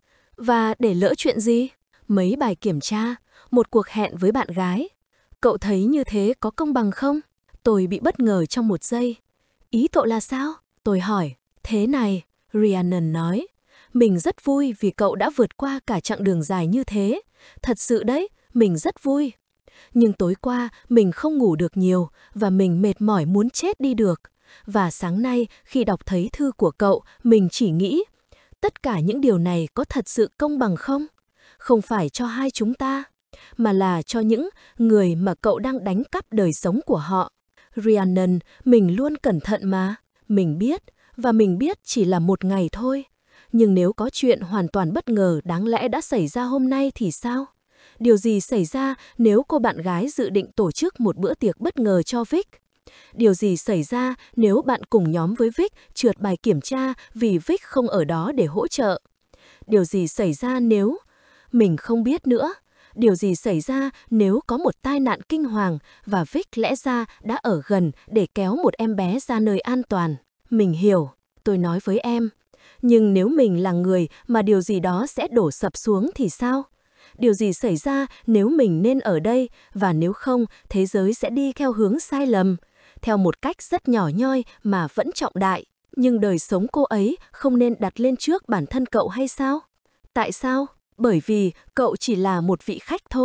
Và để lỡ chuyện gì? Mấy bài kiểm tra, một cuộc hẹn với bạn gái. Cậu thấy như thế có công bằng không? Tôi bị bất ngờ trong một giây. Ý cậu là sao? Tôi hỏi. Thế này, Rhiannon nói. Mình rất vui vì cậu đã vượt qua cả chặng đường dài như thế. Thật sự đấy, mình rất vui. Nhưng tối qua, mình không ngủ được nhiều và mình mệt mỏi muốn chết đi được. Và sáng nay, khi đọc thấy thư của cậu, mình chỉ nghĩ, tất cả những điều này có thật sự công bằng không? Không phải cho hai chúng ta, mà là cho những người mà cậu đang đánh cắp đời sống của họ. Rhiannon, mình luôn cẩn thận mà. Mình biết, và mình biết chỉ là một ngày thôi. Nhưng nếu có chuyện hoàn toàn bất ngờ đáng lẽ đã xảy ra hôm nay thì sao? Điều gì xảy ra nếu cô bạn gái dự định tổ chức một bữa tiệc bất ngờ cho Vic? Điều gì xảy ra nếu bạn cùng nhóm với Vic trượt bài kiểm tra vì Vic không ở đó để hỗ trợ? Điều gì xảy ra nếu... Mình không biết nữa. Điều gì xảy ra nếu có một tai nạn kinh hoàng và Vic lẽ ra đã ở gần để kéo một em bé ra nơi an toàn? Mình hiểu, tôi nói với em. Nhưng nếu mình là người mà điều gì đó sẽ đổ sập xuống thì sao? Điều gì xảy ra nếu mình nên ở đây và nếu không, thế giới sẽ đi theo hướng sai lầm? Theo một cách rất nhỏ nhoi mà vẫn trọng đại. Nhưng đời sống cô ấy không nên đặt lên trước bản thân cậu hay sao? Tại sao? Bởi vì cậu chỉ là một vị khách thôi.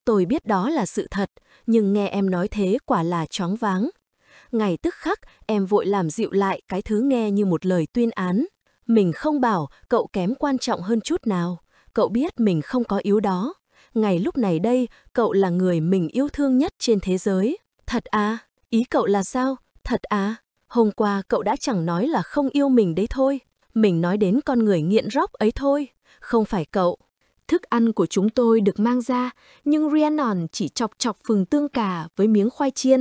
Tôi biết đó là sự thật, nhưng nghe em nói thế quả là choáng váng. Ngay tức khắc, em vội làm dịu lại cái thứ nghe như một lời tuyên án. Mình không bảo cậu kém quan trọng hơn chút nào. Cậu biết mình không có yếu đó. Ngay lúc này đây, cậu là người mình yêu thương nhất trên thế giới. Thật à? Ý cậu là sao? Thật à? Hôm qua cậu đã chẳng nói là không yêu mình đấy thôi. Mình nói đến con người nghiện rock ấy thôi. Không phải cậu. Thức ăn của chúng tôi được mang ra, nhưng Rhiannon chỉ chọc chọc phừng tương cà với miếng khoai chiên.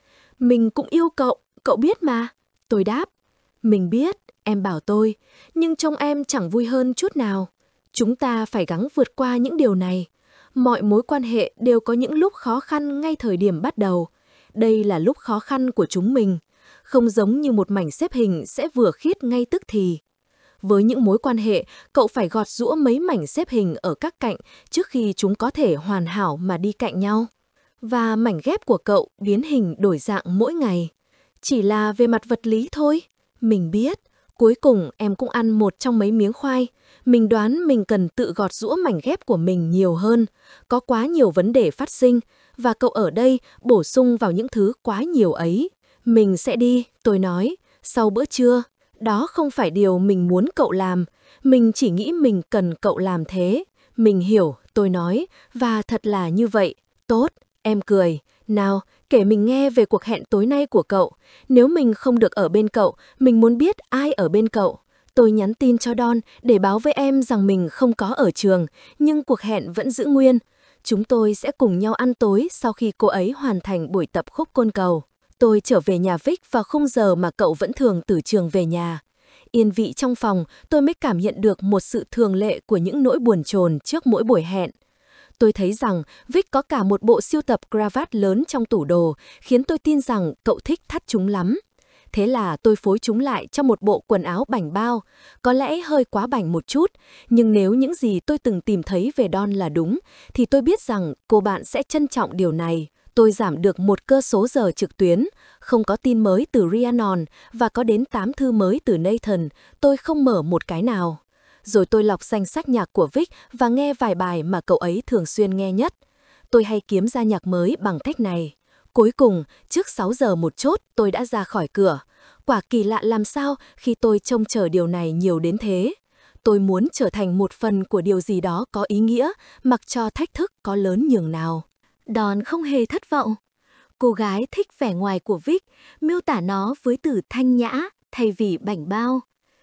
Mình cũng yêu cậu, cậu biết mà. Tôi đáp. Mình biết, em bảo tôi, nhưng trông em chẳng vui hơn chút nào. Chúng ta phải gắng vượt qua những điều này. Mọi mối quan hệ đều có những lúc khó khăn ngay thời điểm bắt đầu. Đây là lúc khó khăn của chúng mình. Không giống như một mảnh xếp hình sẽ vừa khiết ngay tức thì. Với những mối quan hệ, cậu phải gọt giũa mấy mảnh xếp hình ở các cạnh trước khi chúng có thể hoàn hảo mà đi cạnh nhau. Và mảnh ghép của cậu biến hình đổi dạng mỗi ngày. Chỉ là về mặt vật lý thôi. Mình biết, cuối cùng em cũng ăn một trong mấy miếng khoai. Mình đoán mình cần tự gọt giũa mảnh ghép của mình nhiều hơn. Có quá nhiều vấn đề phát sinh, và cậu ở đây bổ sung vào những thứ quá nhiều ấy. Mình sẽ đi, tôi nói, sau bữa trưa. Đó không phải điều mình muốn cậu làm. Mình chỉ nghĩ mình cần cậu làm thế. Mình hiểu, tôi nói, và thật là như vậy. Tốt, em cười. Nào, kể mình nghe về cuộc hẹn tối nay của cậu. Nếu mình không được ở bên cậu, mình muốn biết ai ở bên cậu. Tôi nhắn tin cho Don để báo với em rằng mình không có ở trường, nhưng cuộc hẹn vẫn giữ nguyên. Chúng tôi sẽ cùng nhau ăn tối sau khi cô ấy hoàn thành buổi tập khúc côn cầu. Tôi trở về nhà Vic vào khung giờ mà cậu vẫn thường từ trường về nhà. Yên vị trong phòng, tôi mới cảm nhận được một sự thường lệ của những nỗi buồn chồn trước mỗi buổi hẹn. Tôi thấy rằng Vic có cả một bộ sưu tập cravat lớn trong tủ đồ, khiến tôi tin rằng cậu thích thắt chúng lắm. Thế là tôi phối chúng lại cho một bộ quần áo bảnh bao, có lẽ hơi quá bảnh một chút, nhưng nếu những gì tôi từng tìm thấy về Don là đúng, thì tôi biết rằng cô bạn sẽ trân trọng điều này. Tôi giảm được một cơ số giờ trực tuyến, không có tin mới từ Rhiannon và có đến tám thư mới từ Nathan, tôi không mở một cái nào. Rồi tôi lọc danh sách nhạc của Vic và nghe vài bài mà cậu ấy thường xuyên nghe nhất. Tôi hay kiếm ra nhạc mới bằng cách này. Cuối cùng, trước sáu giờ một chốt, tôi đã ra khỏi cửa. Quả kỳ lạ làm sao khi tôi trông chờ điều này nhiều đến thế. Tôi muốn trở thành một phần của điều gì đó có ý nghĩa, mặc cho thách thức có lớn nhường nào. Don không hề thất vọng. Cô gái thích vẻ ngoài của Vic, miêu tả nó với từ thanh nhã thay vì bảnh bao.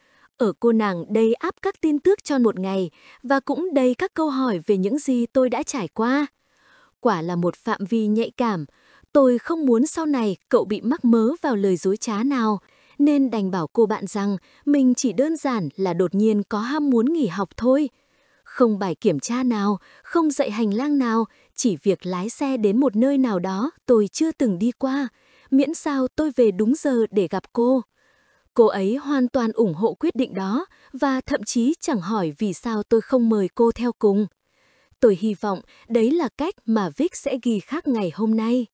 Ở cô nàng đầy ắp các tin tức cho một ngày và cũng đầy các câu hỏi về những gì tôi đã trải qua. Quả là một phạm vi nhạy cảm. Tôi không muốn sau này cậu bị mắc mớ vào lời dối trá nào, nên đành bảo cô bạn rằng mình chỉ đơn giản là đột nhiên có ham muốn nghỉ học thôi. Không bài kiểm tra nào, không dạy hành lang nào, chỉ việc lái xe đến một nơi nào đó tôi chưa từng đi qua, miễn sao tôi về đúng giờ để gặp cô. Cô ấy hoàn toàn ủng hộ quyết định đó và thậm chí chẳng hỏi vì sao tôi không mời cô theo cùng. Tôi hy vọng đấy là cách mà Vic sẽ ghi khắc ngày hôm nay.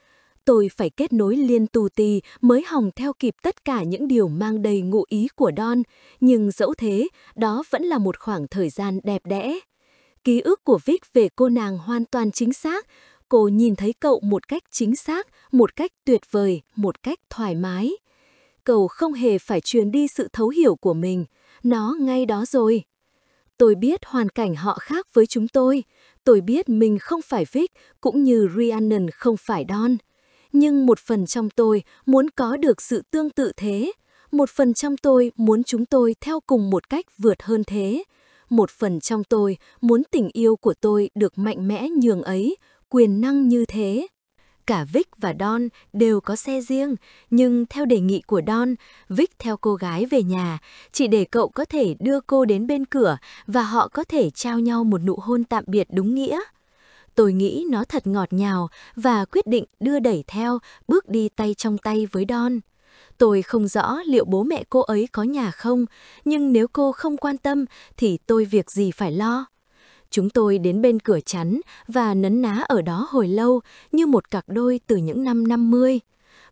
Tôi phải kết nối liên tù tì mới hòng theo kịp tất cả những điều mang đầy ngụ ý của Don, nhưng dẫu thế, đó vẫn là một khoảng thời gian đẹp đẽ. Ký ức của Vic về cô nàng hoàn toàn chính xác. Cô nhìn thấy cậu một cách chính xác, một cách tuyệt vời, một cách thoải mái. Cậu không hề phải truyền đi sự thấu hiểu của mình, nó ngay đó rồi. Tôi biết hoàn cảnh họ khác với chúng tôi. Tôi biết mình không phải Vic, cũng như Rhiannon không phải Don. Nhưng một phần trong tôi muốn có được sự tương tự thế. Một phần trong tôi muốn chúng tôi theo cùng một cách vượt hơn thế. Một phần trong tôi muốn tình yêu của tôi được mạnh mẽ nhường ấy, quyền năng như thế. Cả Vic và Don đều có xe riêng, nhưng theo đề nghị của Don, Vic theo cô gái về nhà, chỉ để cậu có thể đưa cô đến bên cửa và họ có thể trao nhau một nụ hôn tạm biệt đúng nghĩa. Tôi nghĩ nó thật ngọt ngào và quyết định đưa đẩy theo, bước đi tay trong tay với Don. Tôi không rõ liệu bố mẹ cô ấy có nhà không, nhưng nếu cô không quan tâm thì tôi việc gì phải lo. Chúng tôi đến bên cửa chắn và nấn ná ở đó hồi lâu như một cặp đôi từ những năm năm mươi.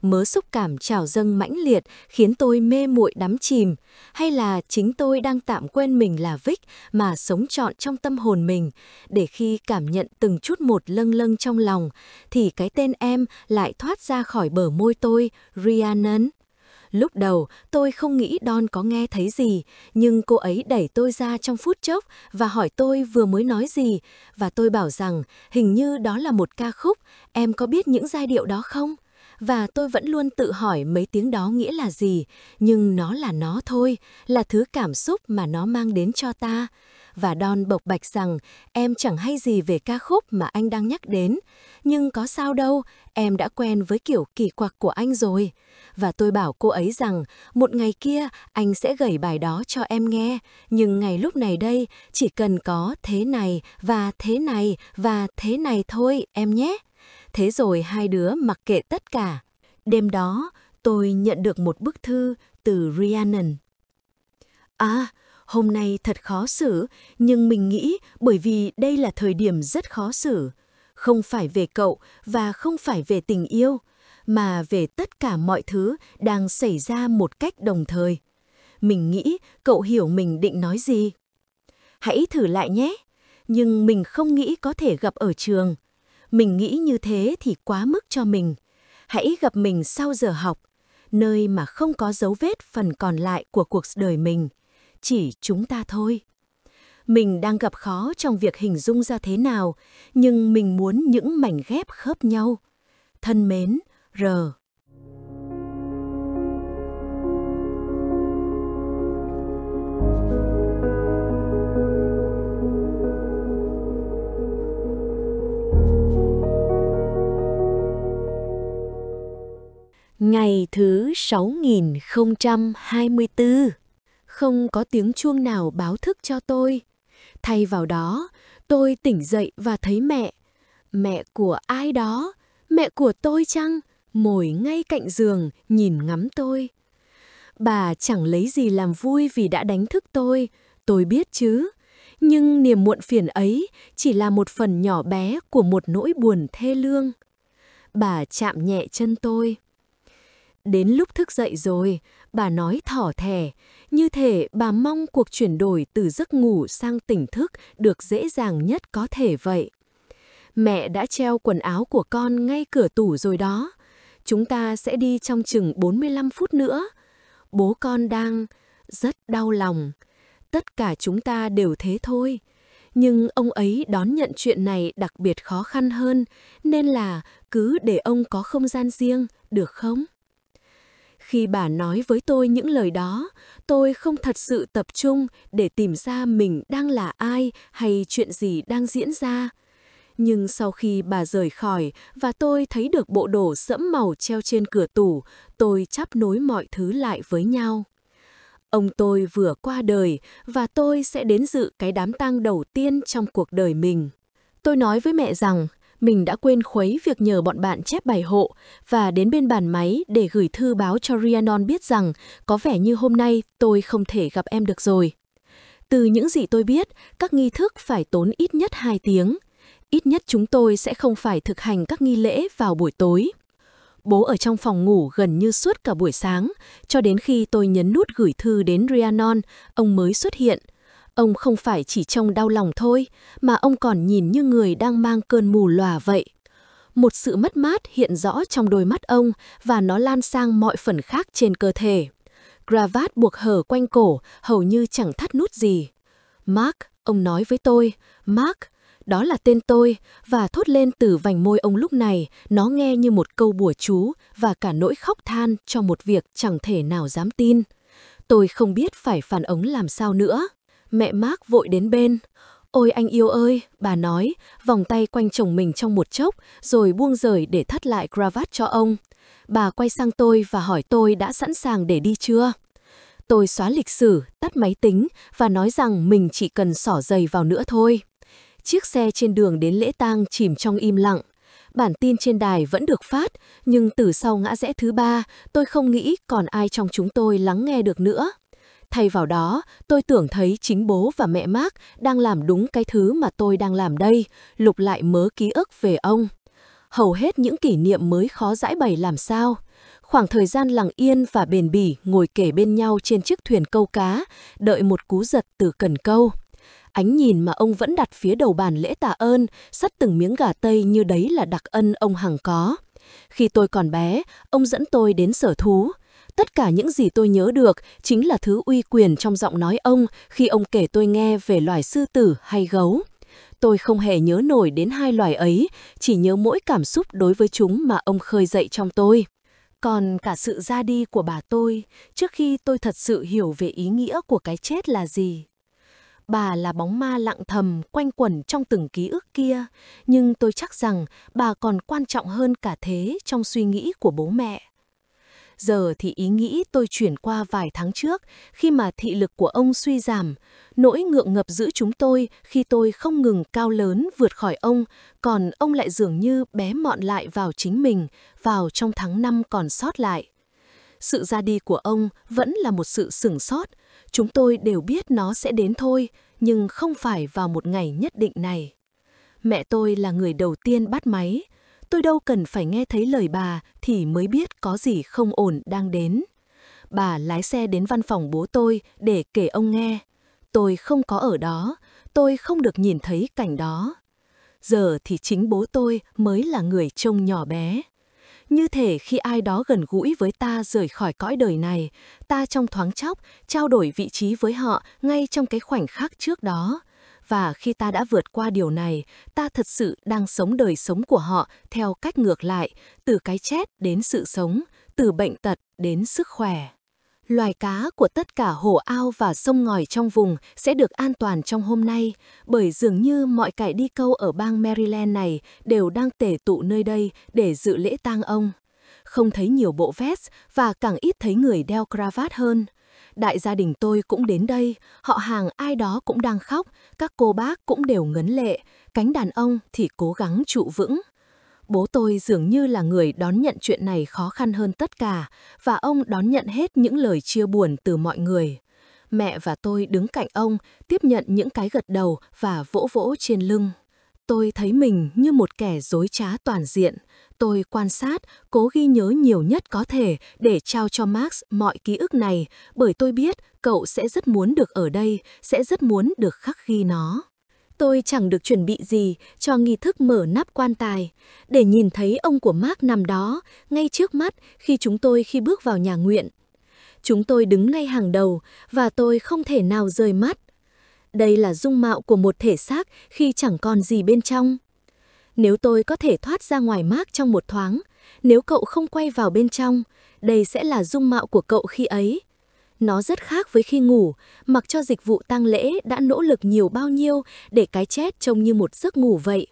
Mớ xúc cảm trào dâng mãnh liệt khiến tôi mê muội đắm chìm, hay là chính tôi đang tạm quên mình là Vic mà sống trọn trong tâm hồn mình, để khi cảm nhận từng chút một lâng lâng trong lòng, thì cái tên em lại thoát ra khỏi bờ môi tôi, Rhiannon. Lúc đầu, tôi không nghĩ Dawn có nghe thấy gì, nhưng cô ấy đẩy tôi ra trong phút chốc và hỏi tôi vừa mới nói gì, và tôi bảo rằng hình như đó là một ca khúc, em có biết những giai điệu đó không? Và tôi vẫn luôn tự hỏi mấy tiếng đó nghĩa là gì, nhưng nó là nó thôi, là thứ cảm xúc mà nó mang đến cho ta. Và Dawn bộc bạch rằng em chẳng hay gì về ca khúc mà anh đang nhắc đến, nhưng có sao đâu, em đã quen với kiểu kỳ quặc của anh rồi. Và tôi bảo cô ấy rằng một ngày kia anh sẽ gảy bài đó cho em nghe, nhưng ngày lúc này đây chỉ cần có thế này và thế này và thế này thôi em nhé. Thế rồi hai đứa mặc kệ tất cả. Đêm đó tôi nhận được một bức thư từ Rhiannon. À, hôm nay thật khó xử, nhưng mình nghĩ bởi vì đây là thời điểm rất khó xử. Không phải về cậu và không phải về tình yêu, mà về tất cả mọi thứ đang xảy ra một cách đồng thời. Mình nghĩ cậu hiểu mình định nói gì. Hãy thử lại nhé, nhưng mình không nghĩ có thể gặp ở trường. Mình nghĩ như thế thì quá mức cho mình. Hãy gặp mình sau giờ học, nơi mà không có dấu vết phần còn lại của cuộc đời mình. Chỉ chúng ta thôi. Mình đang gặp khó trong việc hình dung ra thế nào, nhưng mình muốn những mảnh ghép khớp nhau. Thân mến, R. Ngày thứ sáu nghìn không trăm hai mươi tư. Không có tiếng chuông nào báo thức cho tôi. Thay vào đó, tôi tỉnh dậy và thấy mẹ. Mẹ của ai đó? Mẹ của tôi chăng? Ngồi ngay cạnh giường, nhìn ngắm tôi. Bà chẳng lấy gì làm vui vì đã đánh thức tôi, tôi biết chứ. Nhưng niềm muộn phiền ấy chỉ là một phần nhỏ bé của một nỗi buồn thê lương. Bà chạm nhẹ chân tôi. Đến lúc thức dậy rồi, bà nói thỏ thẻ, như thể bà mong cuộc chuyển đổi từ giấc ngủ sang tỉnh thức được dễ dàng nhất có thể vậy. Mẹ đã treo quần áo của con ngay cửa tủ rồi đó. Chúng ta sẽ đi trong chừng bốn mươi lăm phút nữa. Bố con đang rất đau lòng. Tất cả chúng ta đều thế thôi. Nhưng ông ấy đón nhận chuyện này đặc biệt khó khăn hơn, nên là cứ để ông có không gian riêng, được không? Khi bà nói với tôi những lời đó, tôi không thật sự tập trung để tìm ra mình đang là ai hay chuyện gì đang diễn ra. Nhưng sau khi bà rời khỏi và tôi thấy được bộ đồ sẫm màu treo trên cửa tủ, tôi chắp nối mọi thứ lại với nhau. Ông tôi vừa qua đời và tôi sẽ đến dự cái đám tang đầu tiên trong cuộc đời mình. Tôi nói với mẹ rằng mình đã quên khuấy việc nhờ bọn bạn chép bài hộ và đến bên bàn máy để gửi thư báo cho Rhiannon biết rằng có vẻ như hôm nay tôi không thể gặp em được rồi. Từ những gì tôi biết, các nghi thức phải tốn ít nhất hai tiếng. Ít nhất chúng tôi sẽ không phải thực hành các nghi lễ vào buổi tối. Bố ở trong phòng ngủ gần như suốt cả buổi sáng, cho đến khi tôi nhấn nút gửi thư đến Rhiannon, ông mới xuất hiện. Ông không phải chỉ trông đau lòng thôi, mà ông còn nhìn như người đang mang cơn mù lòa vậy. Một sự mất mát hiện rõ trong đôi mắt ông và nó lan sang mọi phần khác trên cơ thể. Cravat buộc hở quanh cổ, hầu như chẳng thắt nút gì. Mark, ông nói với tôi, Mark, đó là tên tôi, và thốt lên từ vành môi ông lúc này, nó nghe như một câu bùa chú và cả nỗi khóc than cho một việc chẳng thể nào dám tin. Tôi không biết phải phản ứng làm sao nữa. Mẹ Mark vội đến bên. Ôi anh yêu ơi, bà nói, vòng tay quanh chồng mình trong một chốc, rồi buông rời để thắt lại cravat cho ông. Bà quay sang tôi và hỏi tôi đã sẵn sàng để đi chưa. Tôi xóa lịch sử, tắt máy tính và nói rằng mình chỉ cần xỏ giày vào nữa thôi. Chiếc xe trên đường đến lễ tang chìm trong im lặng. Bản tin trên đài vẫn được phát, nhưng từ sau ngã rẽ thứ ba, tôi không nghĩ còn ai trong chúng tôi lắng nghe được nữa. Thay vào đó, tôi tưởng thấy chính bố và mẹ Mark đang làm đúng cái thứ mà tôi đang làm đây, lục lại mớ ký ức về ông. Hầu hết những kỷ niệm mới khó giãi bày làm sao. Khoảng thời gian lặng yên và bền bỉ ngồi kề bên nhau trên chiếc thuyền câu cá, đợi một cú giật từ cần câu. Ánh nhìn mà ông vẫn đặt phía đầu bàn lễ tạ ơn, xắt từng miếng gà tây như đấy là đặc ân ông hằng có. Khi tôi còn bé, ông dẫn tôi đến sở thú. Tất cả những gì tôi nhớ được chính là thứ uy quyền trong giọng nói ông khi ông kể tôi nghe về loài sư tử hay gấu. Tôi không hề nhớ nổi đến hai loài ấy, chỉ nhớ mỗi cảm xúc đối với chúng mà ông khơi dậy trong tôi. Còn cả sự ra đi của bà tôi, trước khi tôi thật sự hiểu về ý nghĩa của cái chết là gì. Bà là bóng ma lặng thầm quanh quẩn trong từng ký ức kia, nhưng tôi chắc rằng bà còn quan trọng hơn cả thế trong suy nghĩ của bố mẹ. Giờ thì ý nghĩ tôi chuyển qua vài tháng trước, khi mà thị lực của ông suy giảm, nỗi ngượng ngập giữ chúng tôi khi tôi không ngừng cao lớn vượt khỏi ông, còn ông lại dường như bé mọn lại vào chính mình, vào trong tháng năm còn sót lại. Sự ra đi của ông vẫn là một sự sửng sót, chúng tôi đều biết nó sẽ đến thôi, nhưng không phải vào một ngày nhất định này. Mẹ tôi là người đầu tiên bắt máy. Tôi đâu cần phải nghe thấy lời bà thì mới biết có gì không ổn đang đến. Bà lái xe đến văn phòng bố tôi để kể ông nghe. Tôi không có ở đó, tôi không được nhìn thấy cảnh đó. Giờ thì chính bố tôi mới là người trông nhỏ bé. Như thể khi ai đó gần gũi với ta rời khỏi cõi đời này, ta trong thoáng chốc trao đổi vị trí với họ ngay trong cái khoảnh khắc trước đó. Và khi ta đã vượt qua điều này, ta thật sự đang sống đời sống của họ theo cách ngược lại, từ cái chết đến sự sống, từ bệnh tật đến sức khỏe. Loài cá của tất cả hồ ao và sông ngòi trong vùng sẽ được an toàn trong hôm nay, bởi dường như mọi kẻ đi câu ở bang Maryland này đều đang tề tụ nơi đây để dự lễ tang ông. Không thấy nhiều bộ vest và càng ít thấy người đeo cravat hơn. Đại gia đình tôi cũng đến đây, họ hàng ai đó cũng đang khóc, các cô bác cũng đều ngấn lệ, cánh đàn ông thì cố gắng trụ vững. Bố tôi dường như là người đón nhận chuyện này khó khăn hơn tất cả, và ông đón nhận hết những lời chia buồn từ mọi người. Mẹ và tôi đứng cạnh ông, tiếp nhận những cái gật đầu và vỗ vỗ trên lưng. Tôi thấy mình như một kẻ dối trá toàn diện. Tôi quan sát, cố ghi nhớ nhiều nhất có thể để trao cho Max mọi ký ức này, bởi tôi biết cậu sẽ rất muốn được ở đây, sẽ rất muốn được khắc ghi nó. Tôi chẳng được chuẩn bị gì cho nghi thức mở nắp quan tài, để nhìn thấy ông của Mark nằm đó, ngay trước mắt khi chúng tôi khi bước vào nhà nguyện. Chúng tôi đứng ngay hàng đầu, và tôi không thể nào rời mắt. Đây là dung mạo của một thể xác khi chẳng còn gì bên trong. Nếu tôi có thể thoát ra ngoài Mark trong một thoáng, nếu cậu không quay vào bên trong, đây sẽ là dung mạo của cậu khi ấy. Nó rất khác với khi ngủ, mặc cho dịch vụ tang lễ đã nỗ lực nhiều bao nhiêu để cái chết trông như một giấc ngủ vậy.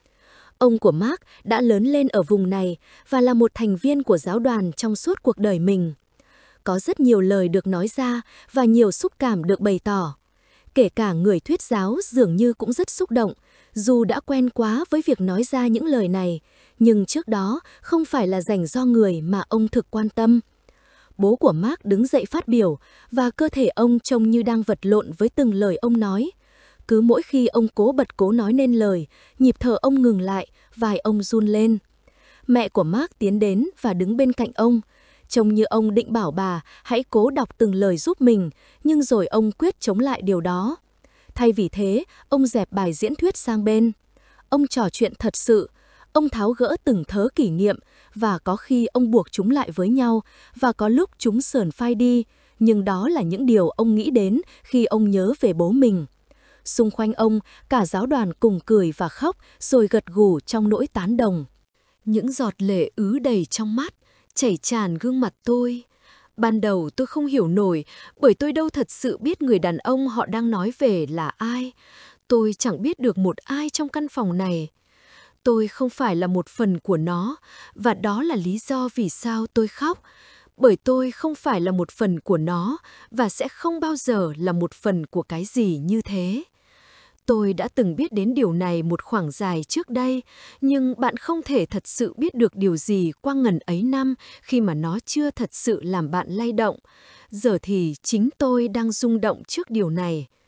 Ông của Mark đã lớn lên ở vùng này và là một thành viên của giáo đoàn trong suốt cuộc đời mình. Có rất nhiều lời được nói ra và nhiều xúc cảm được bày tỏ. Kể cả người thuyết giáo dường như cũng rất xúc động, dù đã quen quá với việc nói ra những lời này, nhưng trước đó không phải là dành do người mà ông thực quan tâm. Bố của Mark đứng dậy phát biểu, và cơ thể ông trông như đang vật lộn với từng lời ông nói. Cứ mỗi khi ông cố bật cố nói nên lời, nhịp thở ông ngừng lại, vai ông run lên. Mẹ của Mark tiến đến và đứng bên cạnh ông. Trông như ông định bảo bà hãy cố đọc từng lời giúp mình, nhưng rồi ông quyết chống lại điều đó. Thay vì thế, ông dẹp bài diễn thuyết sang bên. Ông trò chuyện thật sự, ông tháo gỡ từng thớ kỷ niệm, và có khi ông buộc chúng lại với nhau, và có lúc chúng sờn phai đi, nhưng đó là những điều ông nghĩ đến khi ông nhớ về bố mình. Xung quanh ông, cả giáo đoàn cùng cười và khóc, rồi gật gù trong nỗi tán đồng. Những giọt lệ ứ đầy trong mắt, chảy tràn gương mặt tôi. Ban đầu tôi không hiểu nổi, bởi tôi đâu thật sự biết người đàn ông họ đang nói về là ai. Tôi chẳng biết được một ai trong căn phòng này. Tôi không phải là một phần của nó, và đó là lý do vì sao tôi khóc. Bởi tôi không phải là một phần của nó, và sẽ không bao giờ là một phần của cái gì như thế. Tôi đã từng biết đến điều này một khoảng dài trước đây, nhưng bạn không thể thật sự biết được điều gì qua ngần ấy năm khi mà nó chưa thật sự làm bạn lay động. Giờ thì chính tôi đang rung động trước điều này.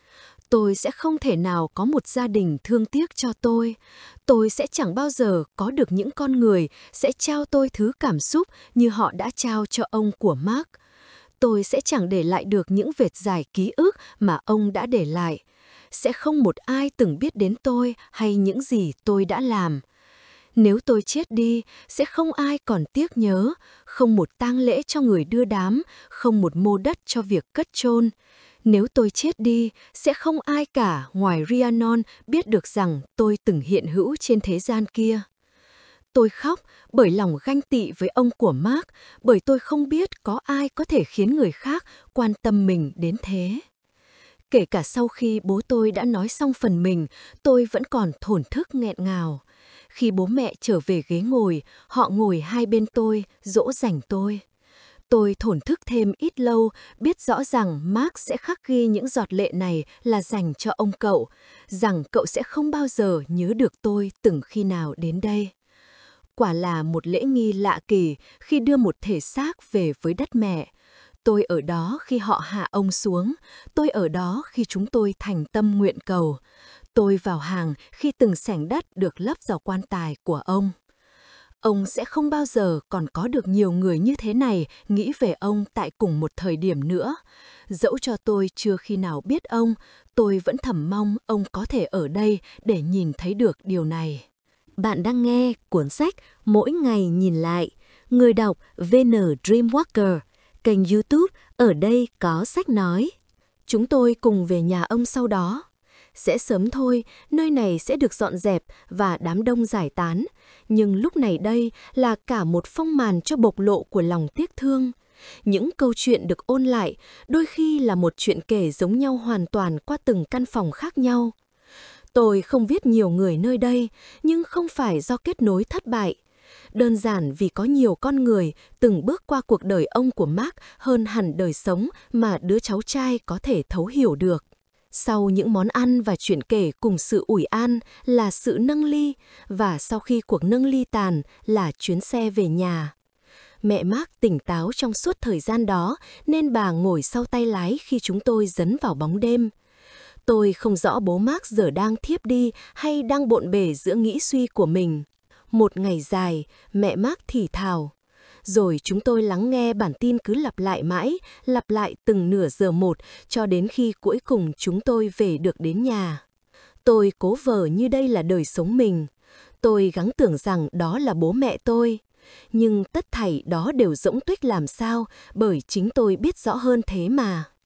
Tôi sẽ không thể nào có một gia đình thương tiếc cho tôi. Tôi sẽ chẳng bao giờ có được những con người sẽ trao tôi thứ cảm xúc như họ đã trao cho ông của Mark. Tôi sẽ chẳng để lại được những vệt dài ký ức mà ông đã để lại. Sẽ không một ai từng biết đến tôi hay những gì tôi đã làm. Nếu tôi chết đi, sẽ không ai còn tiếc nhớ, không một tang lễ cho người đưa đám, không một mô đất cho việc cất chôn. Nếu tôi chết đi, sẽ không ai cả ngoài Rhiannon biết được rằng tôi từng hiện hữu trên thế gian kia. Tôi khóc bởi lòng ganh tị với ông của Mark, bởi tôi không biết có ai có thể khiến người khác quan tâm mình đến thế. Kể cả sau khi bố tôi đã nói xong phần mình, tôi vẫn còn thổn thức nghẹn ngào. Khi bố mẹ trở về ghế ngồi, họ ngồi hai bên tôi, dỗ dành tôi. Tôi thổn thức thêm ít lâu, biết rõ rằng Mark sẽ khắc ghi những giọt lệ này là dành cho ông cậu, rằng cậu sẽ không bao giờ nhớ được tôi từng khi nào đến đây. Quả là một lễ nghi lạ kỳ khi đưa một thể xác về với đất mẹ. Tôi ở đó khi họ hạ ông xuống, tôi ở đó khi chúng tôi thành tâm nguyện cầu. Tôi vào hàng khi từng sảnh đất được lấp vào quan tài của ông. Ông sẽ không bao giờ còn có được nhiều người như thế này nghĩ về ông tại cùng một thời điểm nữa. Dẫu cho tôi chưa khi nào biết ông, tôi vẫn thầm mong ông có thể ở đây để nhìn thấy được điều này. Bạn đang nghe cuốn sách Mỗi Ngày Nhìn Lại, người đọc vê en Dreamwalker, kênh YouTube Ở Đây Có Sách Nói. Chúng tôi cùng về nhà ông sau đó. Sẽ sớm thôi, nơi này sẽ được dọn dẹp và đám đông giải tán. Nhưng lúc này đây là cả một phong màn cho bộc lộ của lòng tiếc thương. Những câu chuyện được ôn lại, đôi khi là một chuyện kể giống nhau hoàn toàn qua từng căn phòng khác nhau. Tôi không biết nhiều người nơi đây, nhưng không phải do kết nối thất bại. Đơn giản vì có nhiều con người từng bước qua cuộc đời ông của Mark hơn hẳn đời sống mà đứa cháu trai có thể thấu hiểu được. Sau những món ăn và chuyện kể cùng sự ủi an là sự nâng ly, và sau khi cuộc nâng ly tàn là chuyến xe về nhà. Mẹ Mark tỉnh táo trong suốt thời gian đó nên bà ngồi sau tay lái khi chúng tôi dấn vào bóng đêm. Tôi không rõ bố Mark giờ đang thiếp đi hay đang bộn bề giữa nghĩ suy của mình. Một ngày dài, mẹ Mark thì thào. Rồi chúng tôi lắng nghe bản tin cứ lặp lại mãi, lặp lại từng nửa giờ một, cho đến khi cuối cùng chúng tôi về được đến nhà. Tôi cố vờ như đây là đời sống mình. Tôi gắng tưởng rằng đó là bố mẹ tôi. Nhưng tất thảy đó đều rỗng tuếch làm sao, bởi chính tôi biết rõ hơn thế mà.